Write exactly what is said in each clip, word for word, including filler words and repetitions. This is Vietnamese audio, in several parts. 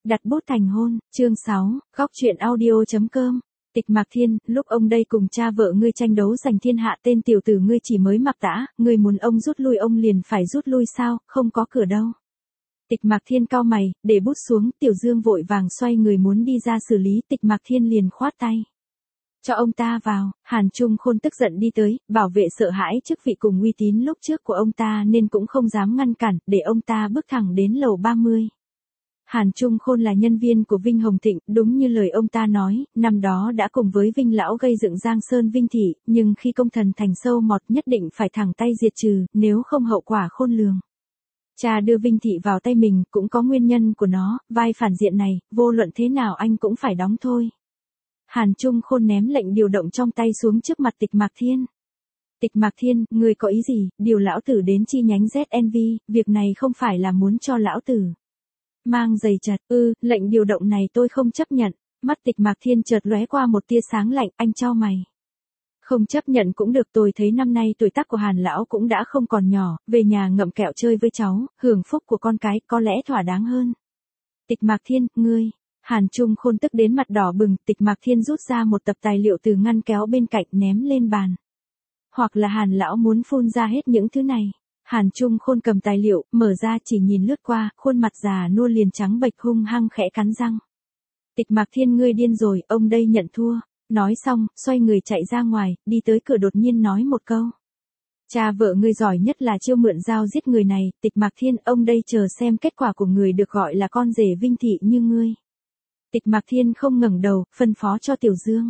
Đặt bút thành hôn, chương sáu, góc truyện audio chấm com. Tịch Mạc Thiên, lúc ông đây cùng cha vợ ngươi tranh đấu giành thiên hạ, tên tiểu tử ngươi chỉ mới mặc tã, ngươi muốn ông rút lui ông liền phải rút lui sao, không có cửa đâu. Tịch Mạc Thiên cau mày, để bút xuống, Tiểu Dương vội vàng xoay người muốn đi ra xử lý, Tịch Mạc Thiên liền khoát tay. Cho ông ta vào. Hàn Trung Khôn tức giận đi tới, bảo vệ sợ hãi chức vị cùng uy tín lúc trước của ông ta nên cũng không dám ngăn cản, để ông ta bước thẳng đến lầu ba mươi. Hàn Trung Khôn là nhân viên của Vinh Hồng Thịnh, đúng như lời ông ta nói, năm đó đã cùng với Vinh Lão gây dựng Giang Sơn Vinh Thị, nhưng khi công thần thành sâu mọt nhất định phải thẳng tay diệt trừ, nếu không hậu quả khôn lường. Cha đưa Vinh Thị vào tay mình cũng có nguyên nhân của nó, vai phản diện này, vô luận thế nào anh cũng phải đóng thôi. Hàn Trung Khôn ném lệnh điều động trong tay xuống trước mặt Tịch Mạc Thiên. Tịch Mạc Thiên, người có ý gì, điều lão tử đến chi nhánh Z N V, việc này không phải là muốn cho lão tử mang giày chật, ư, ừ, lệnh điều động này tôi không chấp nhận. Mắt Tịch Mạc Thiên chợt lóe qua một tia sáng lạnh, anh chau mày. Không chấp nhận cũng được, tôi thấy năm nay tuổi tác của Hàn lão cũng đã không còn nhỏ, về nhà ngậm kẹo chơi với cháu, hưởng phúc của con cái có lẽ thỏa đáng hơn. Tịch Mạc Thiên, ngươi. Hàn Trung Khôn tức đến mặt đỏ bừng, Tịch Mạc Thiên rút ra một tập tài liệu từ ngăn kéo bên cạnh ném lên bàn. Hoặc là Hàn lão muốn phun ra hết những thứ này. Hàn Trung Khôn cầm tài liệu, mở ra chỉ nhìn lướt qua, khuôn mặt già nua liền trắng bệch hung hăng khẽ cắn răng. Tịch Mạc Thiên, ngươi điên rồi, ông đây nhận thua. Nói xong, xoay người chạy ra ngoài, đi tới cửa đột nhiên nói một câu. Cha vợ ngươi giỏi nhất là chiêu mượn dao giết người này, Tịch Mạc Thiên, ông đây chờ xem kết quả của người được gọi là con rể Vinh Thị như ngươi. Tịch Mạc Thiên không ngẩng đầu, phân phó cho Tiểu Dương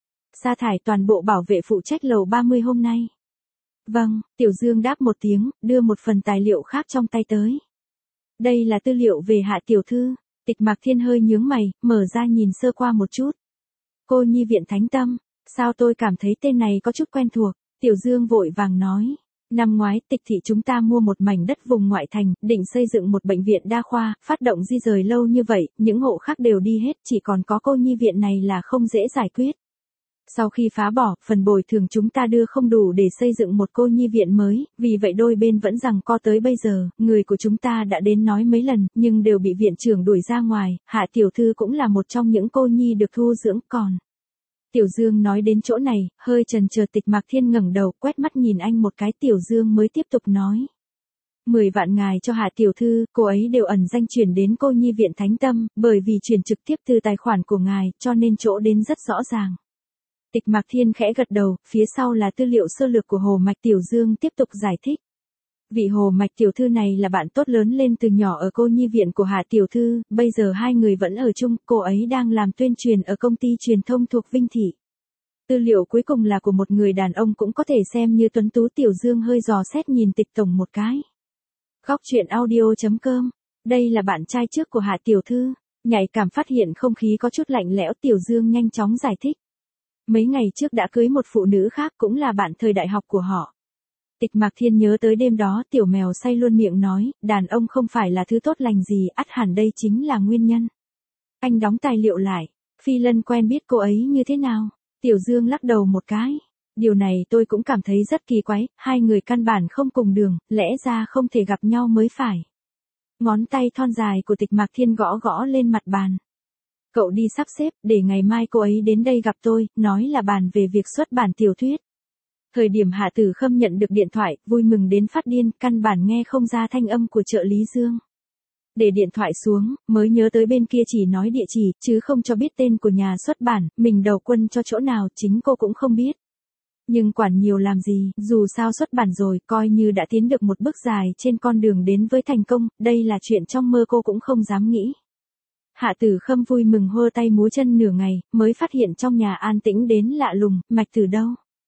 sa thải toàn bộ bảo vệ phụ trách lầu ba mươi hôm nay. Vâng, Tiểu Dương đáp một tiếng, đưa một phần tài liệu khác trong tay tới. Đây là tư liệu về Hạ tiểu thư. Tịch Mạc Thiên hơi nhướng mày, mở ra nhìn sơ qua một chút. Cô nhi viện Thánh Tâm, sao tôi cảm thấy tên này có chút quen thuộc. Tiểu Dương vội vàng nói. Năm ngoái, Tịch thị chúng ta mua một mảnh đất vùng ngoại thành, định xây dựng một bệnh viện đa khoa, phát động di rời lâu như vậy, những hộ khác đều đi hết, chỉ còn có cô nhi viện này là không dễ giải quyết. Sau khi phá bỏ, phần bồi thường chúng ta đưa không đủ để xây dựng một cô nhi viện mới, vì vậy đôi bên vẫn giằng co tới bây giờ, người của chúng ta đã đến nói mấy lần, nhưng đều bị viện trưởng đuổi ra ngoài, Hạ tiểu thư cũng là một trong những cô nhi được thu dưỡng còn. Tiểu Dương nói đến chỗ này, hơi chần chờ. Tịch Mạc Thiên ngẩng đầu, quét mắt nhìn anh một cái, Tiểu Dương mới tiếp tục nói. Mười vạn ngài cho Hạ tiểu thư, cô ấy đều ẩn danh chuyển đến cô nhi viện Thánh Tâm, bởi vì chuyển trực tiếp từ tài khoản của ngài, cho nên chỗ đến rất rõ ràng. Tịch Mạc Thiên khẽ gật đầu, phía sau là tư liệu sơ lược của Hồ Mạch. Tiểu Dương tiếp tục giải thích. Vị Hồ Mạch tiểu thư này là bạn tốt lớn lên từ nhỏ ở cô nhi viện của Hạ tiểu thư, bây giờ hai người vẫn ở chung, cô ấy đang làm tuyên truyền ở công ty truyền thông thuộc Vinh Thị. Tư liệu cuối cùng là của một người đàn ông cũng có thể xem như tuấn tú. Tiểu Dương hơi dò xét nhìn Tịch tổng một cái. Góc truyện audio chấm com, đây là bạn trai trước của Hạ tiểu thư. Nhạy cảm phát hiện không khí có chút lạnh lẽo, Tiểu Dương nhanh chóng giải thích. Mấy ngày trước đã cưới một phụ nữ khác cũng là bạn thời đại học của họ. Tịch Mạc Thiên nhớ tới đêm đó, tiểu mèo say luôn miệng nói, đàn ông không phải là thứ tốt lành gì, ắt hẳn đây chính là nguyên nhân. Anh đóng tài liệu lại. Phi Lân quen biết cô ấy như thế nào? Tiểu Dương lắc đầu một cái. Điều này tôi cũng cảm thấy rất kỳ quái, hai người căn bản không cùng đường, lẽ ra không thể gặp nhau mới phải. Ngón tay thon dài của Tịch Mạc Thiên gõ gõ lên mặt bàn. Cậu đi sắp xếp, để ngày mai cô ấy đến đây gặp tôi, nói là bàn về việc xuất bản tiểu thuyết. Thời điểm Hạ Tử Khâm nhận được điện thoại, vui mừng đến phát điên, căn bản nghe không ra thanh âm của trợ lý Dương. Để điện thoại xuống, mới nhớ tới bên kia chỉ nói địa chỉ, chứ không cho biết tên của nhà xuất bản, mình đầu quân cho chỗ nào, chính cô cũng không biết. Nhưng quản nhiều làm gì, dù sao xuất bản rồi, coi như đã tiến được một bước dài trên con đường đến với thành công, đây là chuyện trong mơ cô cũng không dám nghĩ. Hạ Tử Khâm vui mừng hơ tay múa chân nửa ngày, mới phát hiện trong nhà an tĩnh đến lạ lùng, Mạch từ đâu?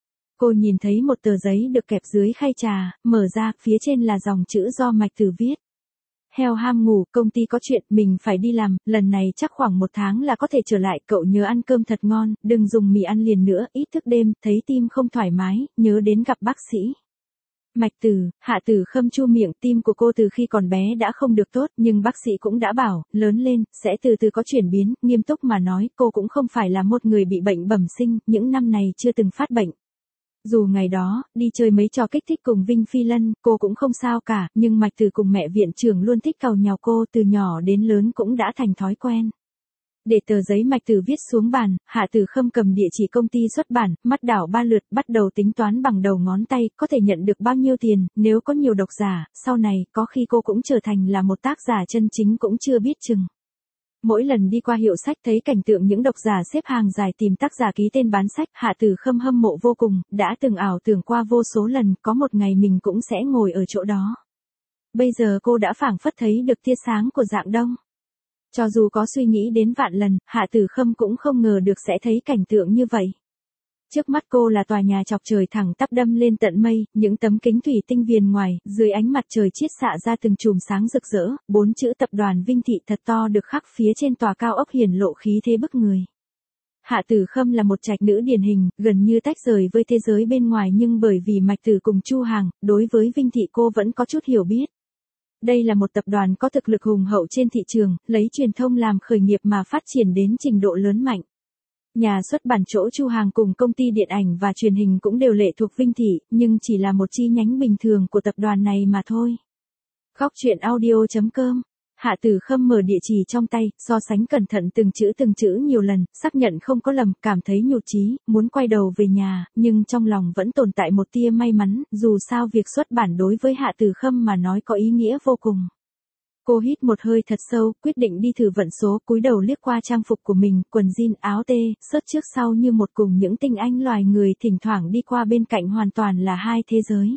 Cô nhìn thấy một tờ giấy được kẹp dưới khay trà, mở ra, phía trên là dòng chữ do Mạch Tử viết. Heo ham ngủ, công ty có chuyện, mình phải đi làm, lần này chắc khoảng một tháng là có thể trở lại, cậu nhớ ăn cơm thật ngon, đừng dùng mì ăn liền nữa, ít thức đêm, thấy tim không thoải mái, nhớ đến gặp bác sĩ. Mạch Tử, Hạ Tử Khâm chu miệng, tim của cô từ khi còn bé đã không được tốt, nhưng bác sĩ cũng đã bảo, lớn lên, sẽ từ từ có chuyển biến, nghiêm túc mà nói, cô cũng không phải là một người bị bệnh bẩm sinh, những năm này chưa từng phát bệnh. Dù ngày đó, đi chơi mấy trò kích thích cùng Vinh Phi Lân, cô cũng không sao cả, nhưng Mạch Tử cùng mẹ viện trưởng luôn thích càu nhàu cô, từ nhỏ đến lớn cũng đã thành thói quen. Để tờ giấy Mạch Tử viết xuống bàn, Hạ Tử Khâm cầm địa chỉ công ty xuất bản, mắt đảo ba lượt, bắt đầu tính toán bằng đầu ngón tay, có thể nhận được bao nhiêu tiền, nếu có nhiều độc giả, sau này, có khi cô cũng trở thành là một tác giả chân chính cũng chưa biết chừng. Mỗi lần đi qua hiệu sách thấy cảnh tượng những độc giả xếp hàng dài tìm tác giả ký tên bán sách, Hạ Tử Khâm hâm mộ vô cùng, đã từng ảo tưởng qua vô số lần, có một ngày mình cũng sẽ ngồi ở chỗ đó. Bây giờ cô đã phảng phất thấy được tia sáng của Rạng Đông. Cho dù có suy nghĩ đến vạn lần, Hạ Tử Khâm cũng không ngờ được sẽ thấy cảnh tượng như vậy. Trước mắt cô là tòa nhà chọc trời thẳng tắp đâm lên tận mây, những tấm kính thủy tinh viền ngoài, dưới ánh mặt trời chiết xạ ra từng chùm sáng rực rỡ, bốn chữ tập đoàn Vinh Thị thật to được khắc phía trên tòa cao ốc hiển lộ khí thế bức người. Hạ Tử Khâm là một trạch nữ điển hình, gần như tách rời với thế giới bên ngoài nhưng bởi vì Mạch Tử cùng Chu Hàng, đối với Vinh Thị cô vẫn có chút hiểu biết. Đây là một tập đoàn có thực lực hùng hậu trên thị trường, lấy truyền thông làm khởi nghiệp mà phát triển đến trình độ lớn mạnh. Nhà xuất bản chỗ Chu Hàng cùng công ty điện ảnh và truyền hình cũng đều lệ thuộc Vinh Thị, nhưng chỉ là một chi nhánh bình thường của tập đoàn này mà thôi. Góc truyện audio chấm com. Hạ Tử Khâm mở địa chỉ trong tay, so sánh cẩn thận từng chữ từng chữ nhiều lần, xác nhận không có lầm, cảm thấy nhụt chí, muốn quay đầu về nhà, nhưng trong lòng vẫn tồn tại một tia may mắn, dù sao việc xuất bản đối với Hạ Tử Khâm mà nói có ý nghĩa vô cùng. Cô hít một hơi thật sâu, quyết định đi thử vận số, cúi đầu liếc qua trang phục của mình, quần jean, áo tê, sớt trước sau như một cùng những tinh anh loài người thỉnh thoảng đi qua bên cạnh hoàn toàn là hai thế giới.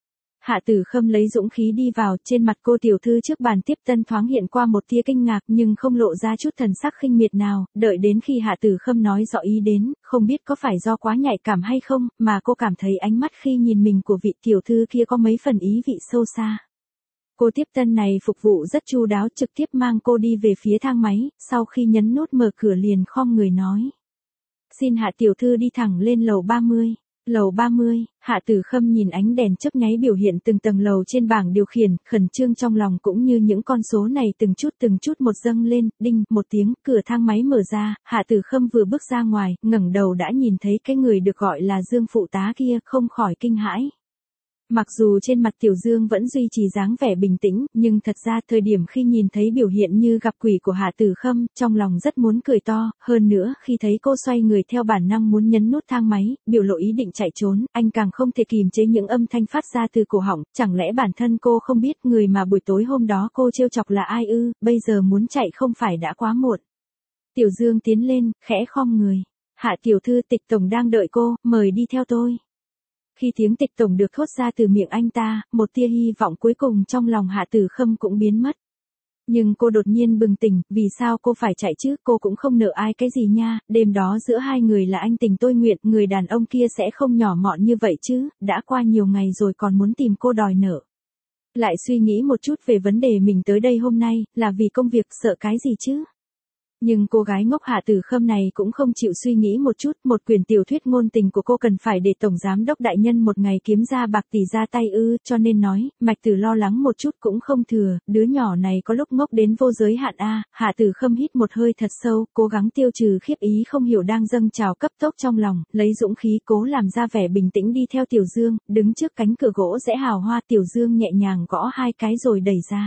Hạ Tử Khâm lấy dũng khí đi vào, trên mặt cô tiểu thư trước bàn tiếp tân thoáng hiện qua một tia kinh ngạc nhưng không lộ ra chút thần sắc khinh miệt nào, đợi đến khi Hạ Tử Khâm nói rõ ý đến, không biết có phải do quá nhạy cảm hay không, mà cô cảm thấy ánh mắt khi nhìn mình của vị tiểu thư kia có mấy phần ý vị sâu xa. Cô tiếp tân này phục vụ rất chu đáo, trực tiếp mang cô đi về phía thang máy, sau khi nhấn nút mở cửa liền khom người nói. Xin Hạ tiểu thư đi thẳng lên lầu ba mươi. Lầu ba mươi, Hạ Tử Khâm nhìn ánh đèn chớp nháy biểu hiện từng tầng lầu trên bảng điều khiển, khẩn trương trong lòng cũng như những con số này từng chút từng chút một dâng lên, đinh, một tiếng, cửa thang máy mở ra, Hạ Tử Khâm vừa bước ra ngoài, ngẩng đầu đã nhìn thấy cái người được gọi là Dương phụ tá kia, không khỏi kinh hãi. Mặc dù trên mặt Tiểu Dương vẫn duy trì dáng vẻ bình tĩnh, nhưng thật ra thời điểm khi nhìn thấy biểu hiện như gặp quỷ của Hạ Tử Khâm, trong lòng rất muốn cười to, hơn nữa khi thấy cô xoay người theo bản năng muốn nhấn nút thang máy, biểu lộ ý định chạy trốn, anh càng không thể kìm chế những âm thanh phát ra từ cổ họng, chẳng lẽ bản thân cô không biết người mà buổi tối hôm đó cô trêu chọc là ai ư, bây giờ muốn chạy không phải đã quá muộn. Tiểu Dương tiến lên, khẽ khom người. Hạ tiểu thư, Tịch tổng đang đợi cô, mời đi theo tôi. Khi tiếng Tịch tổng được thốt ra từ miệng anh ta, một tia hy vọng cuối cùng trong lòng Hạ Tử Khâm cũng biến mất. Nhưng cô đột nhiên bừng tỉnh, vì sao cô phải chạy chứ, cô cũng không nợ ai cái gì nha, đêm đó giữa hai người là anh tình tôi nguyện, người đàn ông kia sẽ không nhỏ mọn như vậy chứ, đã qua nhiều ngày rồi còn muốn tìm cô đòi nợ. Lại suy nghĩ một chút về vấn đề mình tới đây hôm nay, là vì công việc, sợ cái gì chứ? Nhưng cô gái ngốc Hạ Tử Khâm này cũng không chịu suy nghĩ một chút, một quyển tiểu thuyết ngôn tình của cô cần phải để tổng giám đốc đại nhân một ngày kiếm ra bạc tỷ ra tay ư, cho nên nói, Mạch Tử lo lắng một chút cũng không thừa, đứa nhỏ này có lúc ngốc đến vô giới hạn a. Hạ Tử Khâm hít một hơi thật sâu, cố gắng tiêu trừ khiếp ý không hiểu đang dâng trào cấp tốc trong lòng, lấy dũng khí cố làm ra vẻ bình tĩnh đi theo Tiểu Dương, đứng trước cánh cửa gỗ rẽ hào hoa, Tiểu Dương nhẹ nhàng gõ hai cái rồi đẩy ra.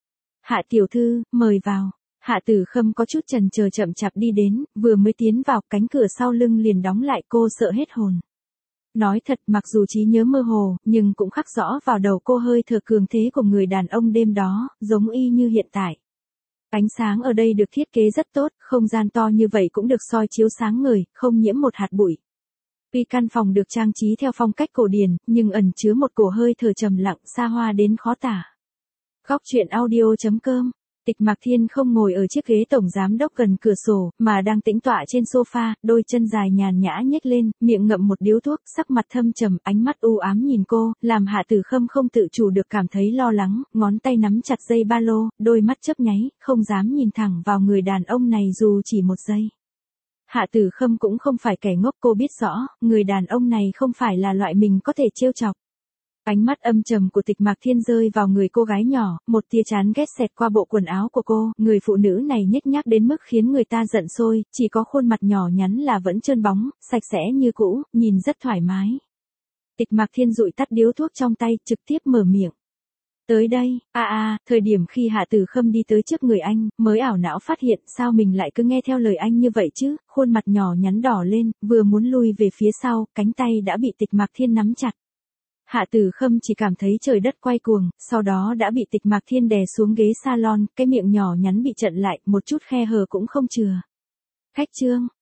Hạ tiểu thư, mời vào. Hạ Tử Khâm có chút chần chờ chậm chạp đi đến, vừa mới tiến vào, cánh cửa sau lưng liền đóng lại, cô sợ hết hồn. Nói thật, mặc dù trí nhớ mơ hồ, nhưng cũng khắc rõ vào đầu cô hơi thở cường thế của người đàn ông đêm đó, giống y như hiện tại. Ánh sáng ở đây được thiết kế rất tốt, không gian to như vậy cũng được soi chiếu sáng ngời, không nhiễm một hạt bụi. Tuy căn phòng được trang trí theo phong cách cổ điển, nhưng ẩn chứa một cổ hơi thở trầm lặng, xa hoa đến khó tả. Góc truyện audio chấm com. Tịch Mạc Thiên không ngồi ở chiếc ghế tổng giám đốc gần cửa sổ, mà đang tĩnh tọa trên sofa, đôi chân dài nhàn nhã nhếch lên, miệng ngậm một điếu thuốc, sắc mặt thâm trầm, ánh mắt u ám nhìn cô, làm Hạ Tử Khâm không tự chủ được cảm thấy lo lắng, ngón tay nắm chặt dây ba lô, đôi mắt chớp nháy, không dám nhìn thẳng vào người đàn ông này dù chỉ một giây. Hạ Tử Khâm cũng không phải kẻ ngốc, cô biết rõ, người đàn ông này không phải là loại mình có thể trêu chọc. Ánh mắt âm trầm của Tịch Mạc Thiên rơi vào người cô gái nhỏ, một tia chán ghét xẹt qua bộ quần áo của cô, người phụ nữ này nhếch nhác đến mức khiến người ta giận sôi, chỉ có khuôn mặt nhỏ nhắn là vẫn trơn bóng, sạch sẽ như cũ, nhìn rất thoải mái. Tịch Mạc Thiên dụi tắt điếu thuốc trong tay, trực tiếp mở miệng. Tới đây, a à, a, à, thời điểm khi Hạ Tử Khâm đi tới trước người anh, mới ảo não phát hiện sao mình lại cứ nghe theo lời anh như vậy chứ, khuôn mặt nhỏ nhắn đỏ lên, vừa muốn lui về phía sau, cánh tay đã bị Tịch Mạc Thiên nắm chặt. Hạ Tử Khâm chỉ cảm thấy trời đất quay cuồng, sau đó đã bị Tịch Mạc Thiên đè xuống ghế salon, cái miệng nhỏ nhắn bị chặn lại, một chút khe hở cũng không chừa. Khách trương,